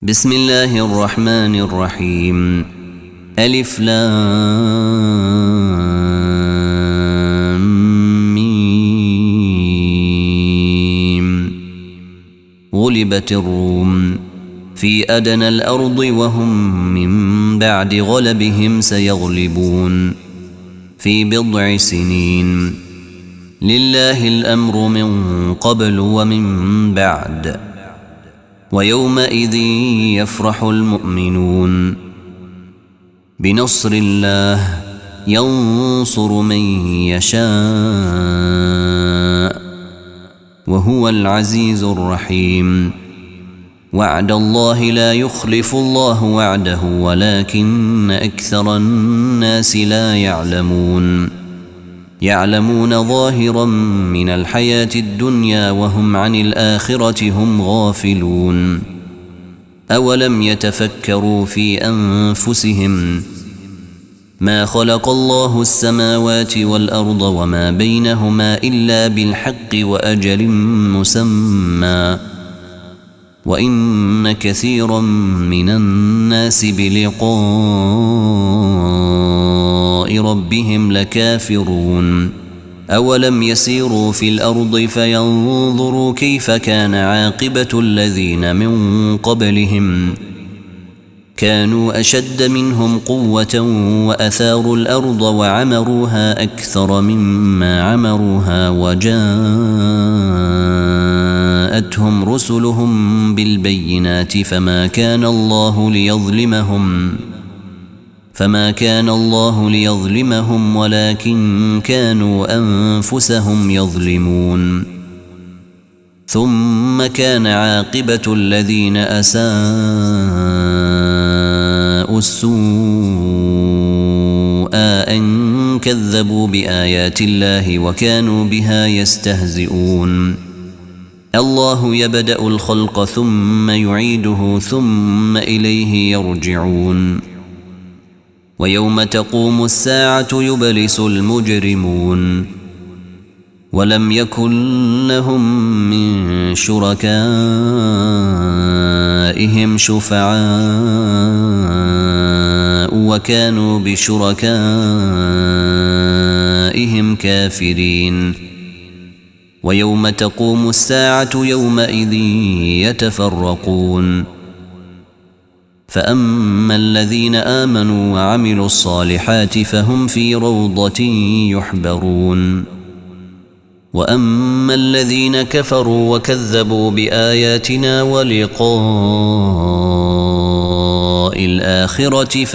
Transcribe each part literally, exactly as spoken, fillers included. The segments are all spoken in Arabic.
بسم الله الرحمن الرحيم. ألف لام ميم. غلبت الروم في أدنى الأرض وهم من بعد غلبهم سيغلبون في بضع سنين. لله الأمر من قبل ومن بعد، ويومئذ يفرح المؤمنون بنصر الله ينصر من يشاء وهو العزيز الرحيم. وعد الله لا يخلف الله وعده ولكن أكثر الناس لا يعلمون. يعلمون ظاهرا من الحياة الدنيا وهم عن الآخرة هم غافلون. أولم يتفكروا في أنفسهم ما خلق الله السماوات والأرض وما بينهما إلا بالحق وأجل مسمى، وإن كثيرا من الناس بلقاء ربهم لكافرون. أولم يسيروا في الأرض فينظروا كيف كان عاقبة الذين من قبلهم، كانوا أشد منهم قوة وأثاروا الأرض وعمروها أكثر مما عمروها، وجاءتهم رسلهم بالبينات فما كان الله ليظلمهم فما كان الله ليظلمهم ولكن كانوا أنفسهم يظلمون. ثم كان عاقبة الذين أساءوا السوء أن كذبوا بآيات الله وكانوا بها يستهزئون. الله يبدأ الخلق ثم يعيده ثم إليه يرجعون. ويوم تقوم الساعة يبلس المجرمون ولم يكن لهم من شركائهم شفعاء وكانوا بشركائهم كافرين. ويوم تقوم الساعة يومئذ يتفرقون، فأما الذين آمنوا وعملوا الصالحات فهم في روضة يحبرون، وأما الذين كفروا وكذبوا بآياتنا ولقاء الآخرة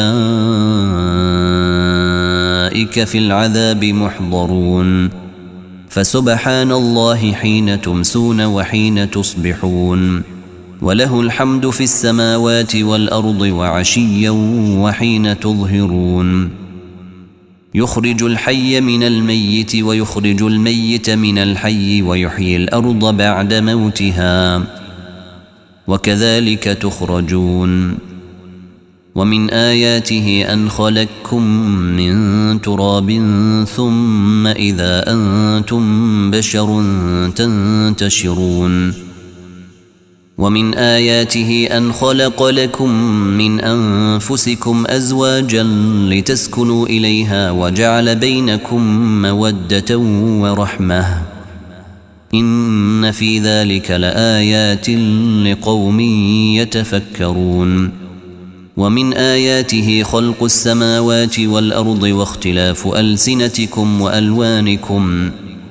فأولئك في العذاب محضرون. فسبحان الله حين تمسون وحين تصبحون، وله الحمد في السماوات والأرض وعشيا وحين تظهرون. يخرج الحي من الميت ويخرج الميت من الحي ويحيي الأرض بعد موتها، وكذلك تخرجون. ومن آياته أن خلقكم من تراب ثم إذا أنتم بشر تنتشرون. ومن آياته أن خلق لكم من أنفسكم أزواجا لتسكنوا إليها وجعل بينكم مودة ورحمة، إن في ذلك لآيات لقوم يتفكرون. ومن آياته خلق السماوات والأرض واختلاف ألسنتكم وألوانكم،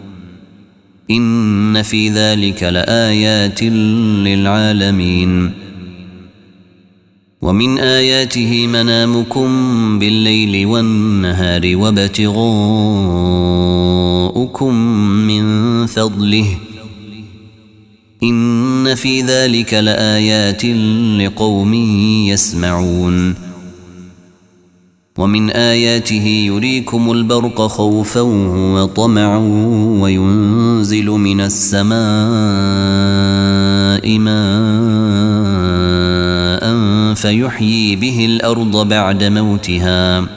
إن في ذلك لآيات للعالمين. ومن آياته منامكم بالليل والنهار وابتغاؤكم من فضله، إن في ذلك لآيات لقوم يسمعون. ومن آياته يريكم البرق خوفا وطمعا وينزل من السماء ماء فيحيي به الأرض بعد موتها،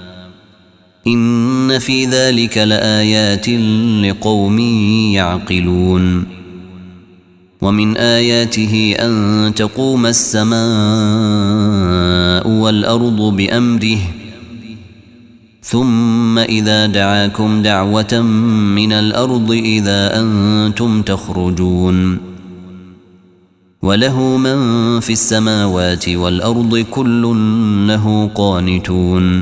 إن في ذلك لآيات لقوم يعقلون. ومن آياته أن تقوم السماء والأرض بأمره ثم إذا دعاكم دعوة من الأرض إذا أنتم تخرجون وله من في السماوات والأرض كل له قانتون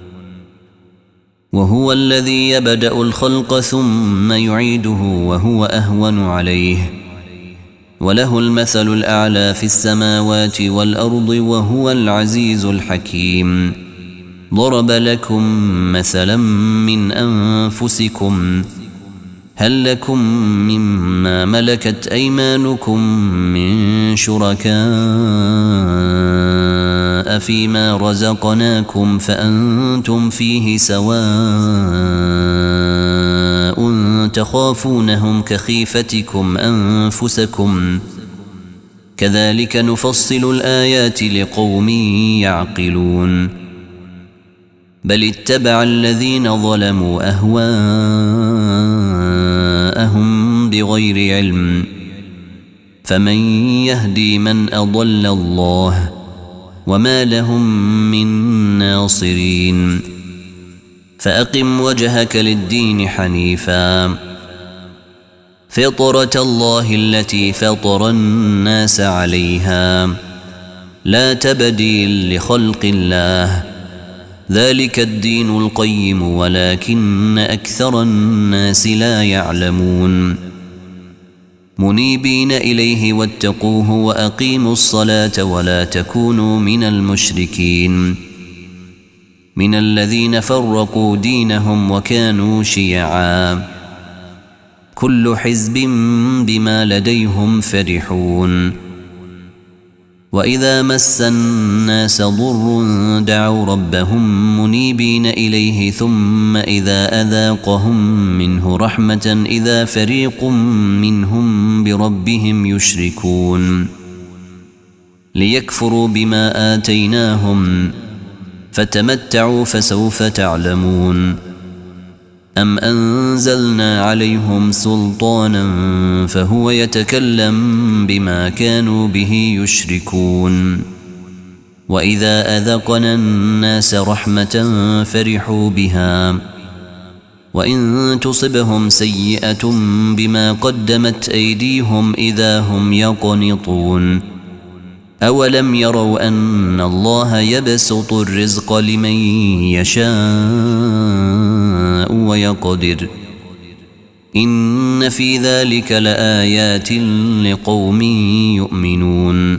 وهو الذي يبدأ الخلق ثم يعيده وهو أهون عليه وله المثل الأعلى في السماوات والأرض وهو العزيز الحكيم ضرب لكم مثلا من أنفسكم هل لكم مما ملكت أيمانكم من شركاء فيما رزقناكم فأنتم فيه سواء تخافونهم كخيفتكم أنفسكم كذلك نفصل الآيات لقوم يعقلون بل اتبع الذين ظلموا أهواءهم بغير علم فمن يهدي من أضل الله وما لهم من ناصرين فأقم وجهك للدين حنيفا فطرة الله التي فطر الناس عليها لا تبديل لخلق الله ذلك الدين القيم ولكن أكثر الناس لا يعلمون منيبين إليه واتقوه وأقيموا الصلاة ولا تكونوا من المشركين من الذين فرقوا دينهم وكانوا شيعا كل حزب بما لديهم فرحون وإذا مس الناس ضر دعوا ربهم منيبين إليه ثم إذا أذاقهم منه رحمة إذا فريق منهم بربهم يشركون ليكفروا بما آتيناهم فتمتعوا فسوف تعلمون أم أنزلنا عليهم سلطانا فهو يتكلم بما كانوا به يشركون وإذا أذقنا الناس رحمة فرحوا بها وإن تصبهم سيئة بما قدمت أيديهم إذا هم يقنطون أولم يروا أن الله يبسط الرزق لمن يشاء ويقدر إن في ذلك لآيات لقوم يؤمنون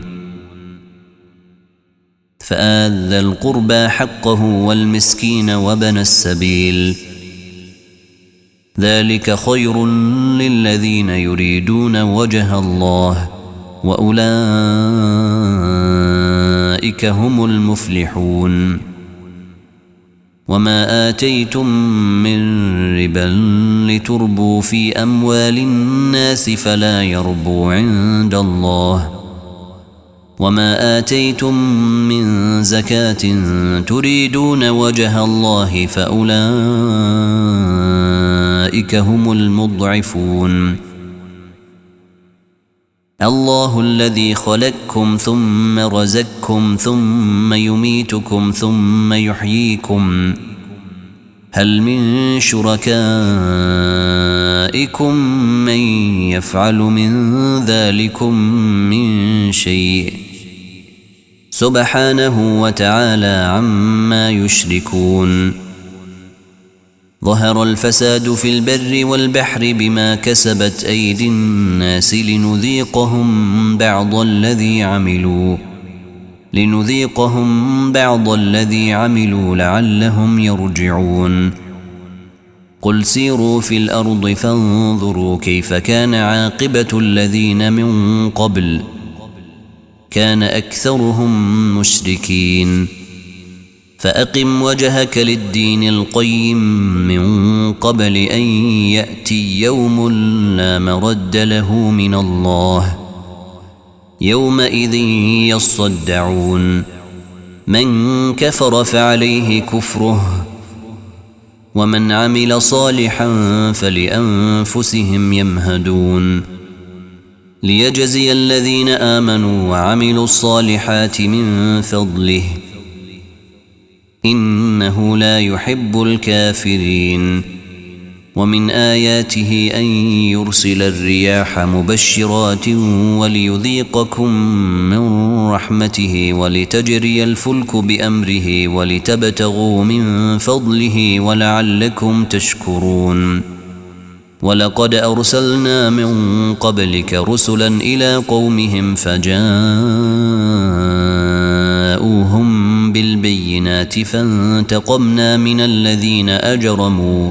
فآت ذا القربى حقه والمسكين وابن السبيل ذلك خير للذين يريدون وجه الله وأولئك هم المفلحون وما آتيتم من ربا لتربوا في أموال الناس فلا يربو عند الله وما آتيتم من زكاة تريدون وجه الله فأولئك هم المضعفون الله الذي خلقكم ثم رزقكم ثم يميتكم ثم يحييكم هل من شركائكم من يفعل من ذلكم من شيء سبحانه وتعالى عما يشركون ظهر الفساد في البر والبحر بما كسبت أيدي الناس لنذيقهم بعض الذي عملوا لنذيقهم بعض الذي عملوا لعلهم يرجعون قل سيروا في الأرض فانظروا كيف كان عاقبة الذين من قبل كان أكثرهم مشركين فأقم وجهك للدين القيم من قبل أن يأتي يوم لا مرد له من الله يومئذ يصدعون من كفر فعليه كفره ومن عمل صالحا فلأنفسهم يمهدون ليجزي الذين آمنوا وعملوا الصالحات من فضله إنه لا يحب الكافرين. ومن آياته أن يرسل الرياح مبشرات وليذيقكم من رحمته ولتجري الفلك بأمره ولتبتغوا من فضله ولعلكم تشكرون. ولقد أرسلنا من قبلك رسلا إلى قومهم فجاءوهم بالبينات فانتقمنا من الذين أجرموا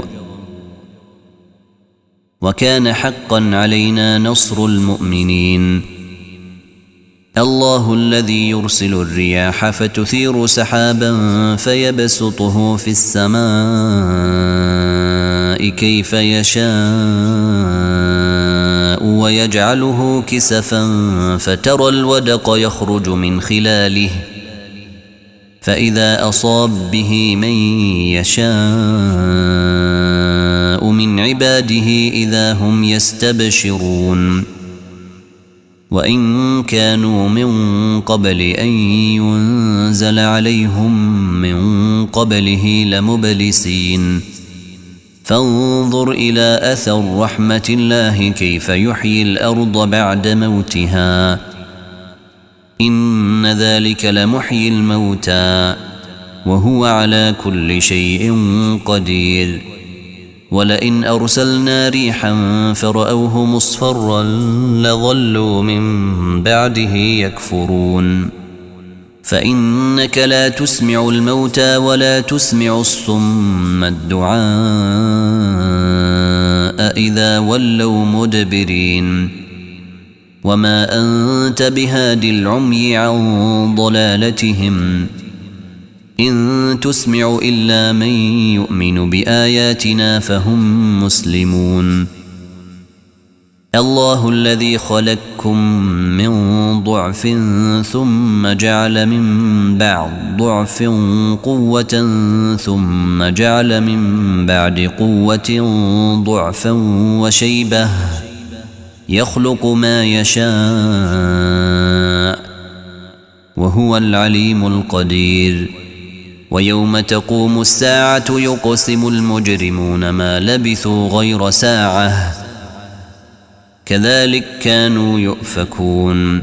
وكان حقا علينا نصر المؤمنين. الله الذي يرسل الرياح فتثير سحابا فيبسطه في السماء كيف يشاء ويجعله كسفا فترى الودق يخرج من خلاله فإذا أصاب به من يشاء من عباده إذا هم يستبشرون. وإن كانوا من قبل أن ينزل عليهم من قبله لمبلسين. فانظر إلى أثر رحمة الله كيف يحيي الأرض بعد موتها إن ذلك لمحيي الموتى وهو على كل شيء قدير. ولئن أرسلنا ريحا فرأوه مصفرا لظلوا من بعده يكفرون. فإنك لا تسمع الموتى ولا تسمع الصم الدعاء إذا ولوا مدبرين. وما أنت بهاد العمي عن ضلالتهم إن تسمع إلا من يؤمن بآياتنا فهم مسلمون. الله الذي خلقكم من ضعف ثم جعل من بعد ضعف قوة ثم جعل من بعد قوة ضعفا وشيبة يخلق ما يشاء وهو العليم القدير. ويوم تقوم الساعة يقسم المجرمون ما لبثوا غير ساعة كذلك كانوا يؤفكون.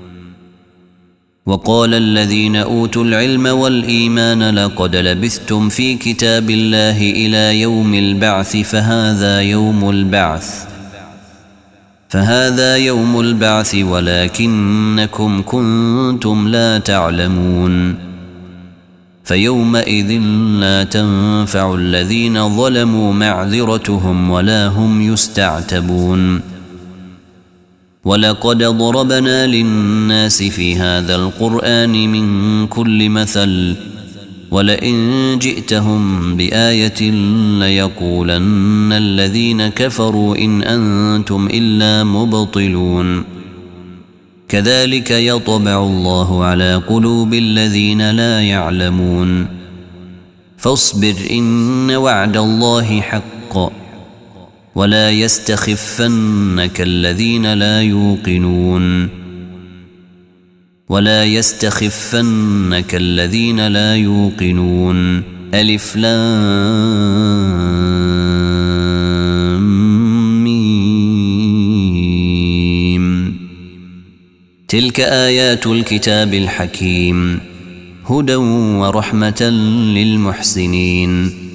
وقال الذين أوتوا العلم والإيمان لقد لبثتم في كتاب الله إلى يوم البعث فهذا يوم البعث فهذا يوم البعث ولكنكم كنتم لا تعلمون. فيومئذ لا تنفع الذين ظلموا معذرتهم ولا هم يستعتبون. ولقد ضربنا للناس في هذا القرآن من كل مثل ولئن جئتهم بآية ليقولن الذين كفروا إن أنتم إلا مبطلون. كذلك يطبع الله على قلوب الذين لا يعلمون. فاصبر إن وعد الله حق ولا يستخفنك الذين لا يوقنون ولا يستخفنك الذين لا يوقنون. ألف لام ميم. تلك آيات الكتاب الحكيم هدى ورحمة للمحسنين.